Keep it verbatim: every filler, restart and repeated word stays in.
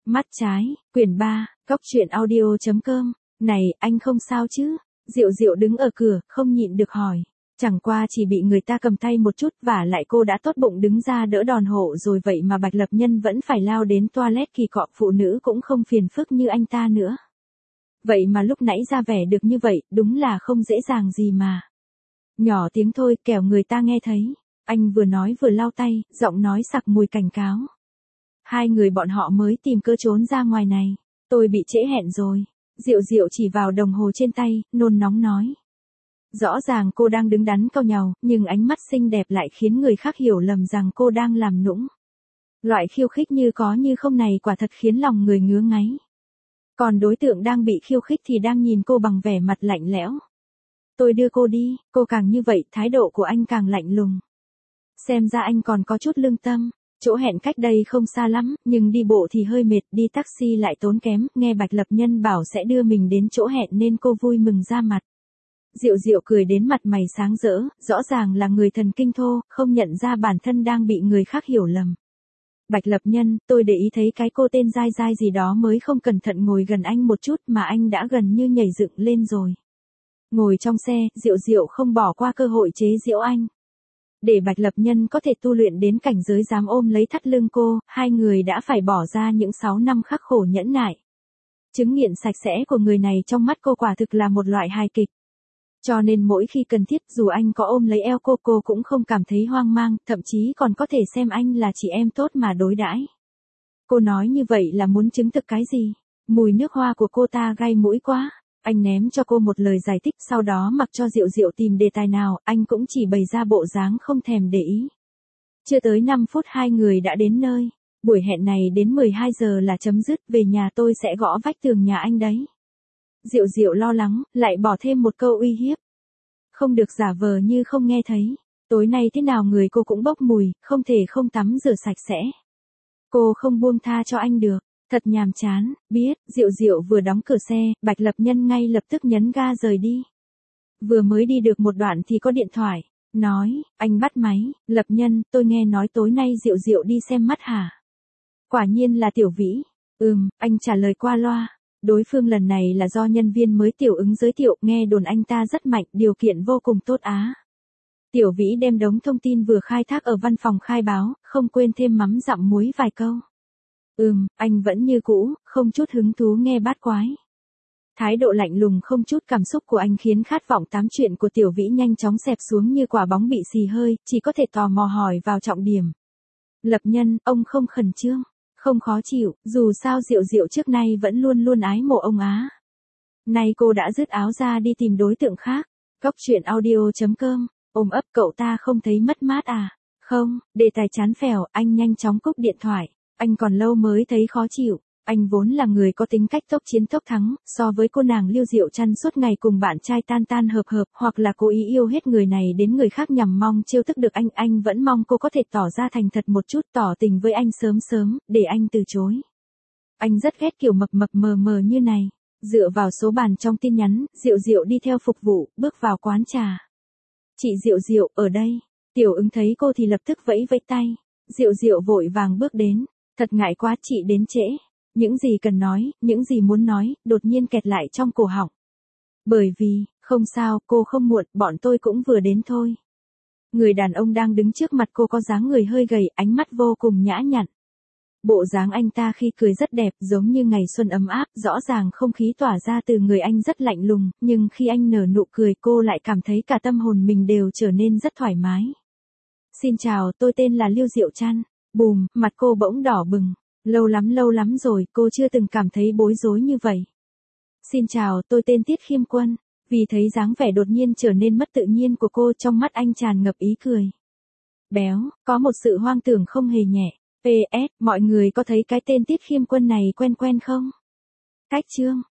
Mắt trái, quyển ba, góc truyện audio chấm com. Này, anh không sao chứ? Diệu Diệu đứng ở cửa, không nhịn được hỏi. Chẳng qua chỉ bị người ta cầm tay một chút, vả lại cô đã tốt bụng đứng ra đỡ đòn hộ rồi, vậy mà Bạch Lập Nhân vẫn phải lao đến toilet kỳ cọ, phụ nữ cũng không phiền phức như anh ta nữa. Vậy mà lúc nãy ra vẻ được như vậy, đúng là không dễ dàng gì mà. Nhỏ tiếng thôi, kẻo người ta nghe thấy. Anh vừa nói vừa lau tay, giọng nói sặc mùi cảnh cáo. Hai người bọn họ mới tìm cơ trốn ra ngoài này. Tôi bị trễ hẹn rồi. Diệu Diệu chỉ vào đồng hồ trên tay, nôn nóng nói. Rõ ràng cô đang đứng đắn cau nhàu, nhưng ánh mắt xinh đẹp lại khiến người khác hiểu lầm rằng cô đang làm nũng. Loại khiêu khích như có như không này quả thật khiến lòng người ngứa ngáy. Còn đối tượng đang bị khiêu khích thì đang nhìn cô bằng vẻ mặt lạnh lẽo. Tôi đưa cô đi, cô càng như vậy, thái độ của anh càng lạnh lùng. Xem ra anh còn có chút lương tâm. Chỗ hẹn cách đây không xa lắm, nhưng đi bộ thì hơi mệt, đi taxi lại tốn kém, nghe Bạch Lập Nhân bảo sẽ đưa mình đến chỗ hẹn nên cô vui mừng ra mặt. Diệu Diệu cười đến mặt mày sáng rỡ, rõ ràng là người thần kinh thô, không nhận ra bản thân đang bị người khác hiểu lầm. Bạch Lập Nhân, tôi để ý thấy cái cô tên Giai Giai gì đó mới không cẩn thận ngồi gần anh một chút mà anh đã gần như nhảy dựng lên rồi. Ngồi trong xe, Diệu Diệu không bỏ qua cơ hội chế giễu anh. Để Bạch Lập Nhân có thể tu luyện đến cảnh giới dám ôm lấy thắt lưng cô, hai người đã phải bỏ ra những sáu năm khắc khổ nhẫn nại. Chứng nghiện sạch sẽ của người này trong mắt cô quả thực là một loại hài kịch. Cho nên mỗi khi cần thiết dù anh có ôm lấy eo cô, cô cũng không cảm thấy hoang mang, thậm chí còn có thể xem anh là chị em tốt mà đối đãi. Cô nói như vậy là muốn chứng thực cái gì? Mùi nước hoa của cô ta gai mũi quá. Anh ném cho cô một lời giải thích, sau đó mặc cho Diệu Diệu tìm đề tài nào, anh cũng chỉ bày ra bộ dáng không thèm để ý. Chưa tới năm phút hai người đã đến nơi. Buổi hẹn này đến mười hai giờ là chấm dứt, về nhà tôi sẽ gõ vách tường nhà anh đấy. Diệu Diệu lo lắng, lại bỏ thêm một câu uy hiếp. Không được giả vờ như không nghe thấy. Tối nay thế nào người cô cũng bốc mùi, không thể không tắm rửa sạch sẽ. Cô không buông tha cho anh được. Thật nhàm chán, biết, Diệu Diệu vừa đóng cửa xe, Bạch Lập Nhân ngay lập tức nhấn ga rời đi. Vừa mới đi được một đoạn thì có điện thoại, nói, anh bắt máy, Lập Nhân, tôi nghe nói tối nay Diệu Diệu đi xem mắt hả? Quả nhiên là Tiểu Vĩ. Ừm, anh trả lời qua loa. Đối phương lần này là do nhân viên mới Tiểu Ứng giới thiệu, nghe đồn anh ta rất mạnh, điều kiện vô cùng tốt á. Tiểu Vĩ đem đống thông tin vừa khai thác ở văn phòng khai báo, không quên thêm mắm dặm muối vài câu. Ừm, anh vẫn như cũ, không chút hứng thú nghe bát quái. Thái độ lạnh lùng không chút cảm xúc của anh khiến khát vọng tám chuyện của Tiểu Vĩ nhanh chóng xẹp xuống như quả bóng bị xì hơi, chỉ có thể tò mò hỏi vào trọng điểm. Lập Nhân, ông không khẩn trương, không khó chịu, dù sao Diệu Diệu trước nay vẫn luôn luôn ái mộ ông á. Nay cô đã dứt áo ra đi tìm đối tượng khác. Góc truyện audio chấm com, ôm ấp cậu ta không thấy mất mát à? Không, đề tài chán phèo, anh nhanh chóng cúp điện thoại. Anh còn lâu mới thấy khó chịu, anh vốn là người có tính cách tốc chiến tốc thắng, so với cô nàng Lưu Diệu Trăn suốt ngày cùng bạn trai tan tan hợp hợp, hoặc là cố ý yêu hết người này đến người khác nhằm mong trêu tức được anh, anh vẫn mong cô có thể tỏ ra thành thật một chút, tỏ tình với anh sớm sớm, để anh từ chối. Anh rất ghét kiểu mập mập mờ mờ như này. Dựa vào số bàn trong tin nhắn, Diệu Diệu đi theo phục vụ, bước vào quán trà. Chị Diệu Diệu, ở đây. Tiểu Ứng thấy cô thì lập tức vẫy vẫy tay. Diệu Diệu vội vàng bước đến. Thật ngại quá, chị đến trễ. Những gì cần nói, những gì muốn nói, đột nhiên kẹt lại trong cổ họng. Bởi vì, không sao, cô không muộn, bọn tôi cũng vừa đến thôi. Người đàn ông đang đứng trước mặt cô có dáng người hơi gầy, ánh mắt vô cùng nhã nhặn. Bộ dáng anh ta khi cười rất đẹp, giống như ngày xuân ấm áp, rõ ràng không khí tỏa ra từ người anh rất lạnh lùng, nhưng khi anh nở nụ cười cô lại cảm thấy cả tâm hồn mình đều trở nên rất thoải mái. Xin chào, tôi tên là Lưu Diệu Trăn. Bùm, mặt cô bỗng đỏ bừng. Lâu lắm lâu lắm rồi, cô chưa từng cảm thấy bối rối như vậy. Xin chào, tôi tên Tiết Khiêm Quân. Vì thấy dáng vẻ đột nhiên trở nên mất tự nhiên của cô, trong mắt anh tràn ngập ý cười. Béo, có một sự hoang tưởng không hề nhẹ. pê ét, mọi người có thấy cái tên Tiết Khiêm Quân này quen quen không? Cách chương.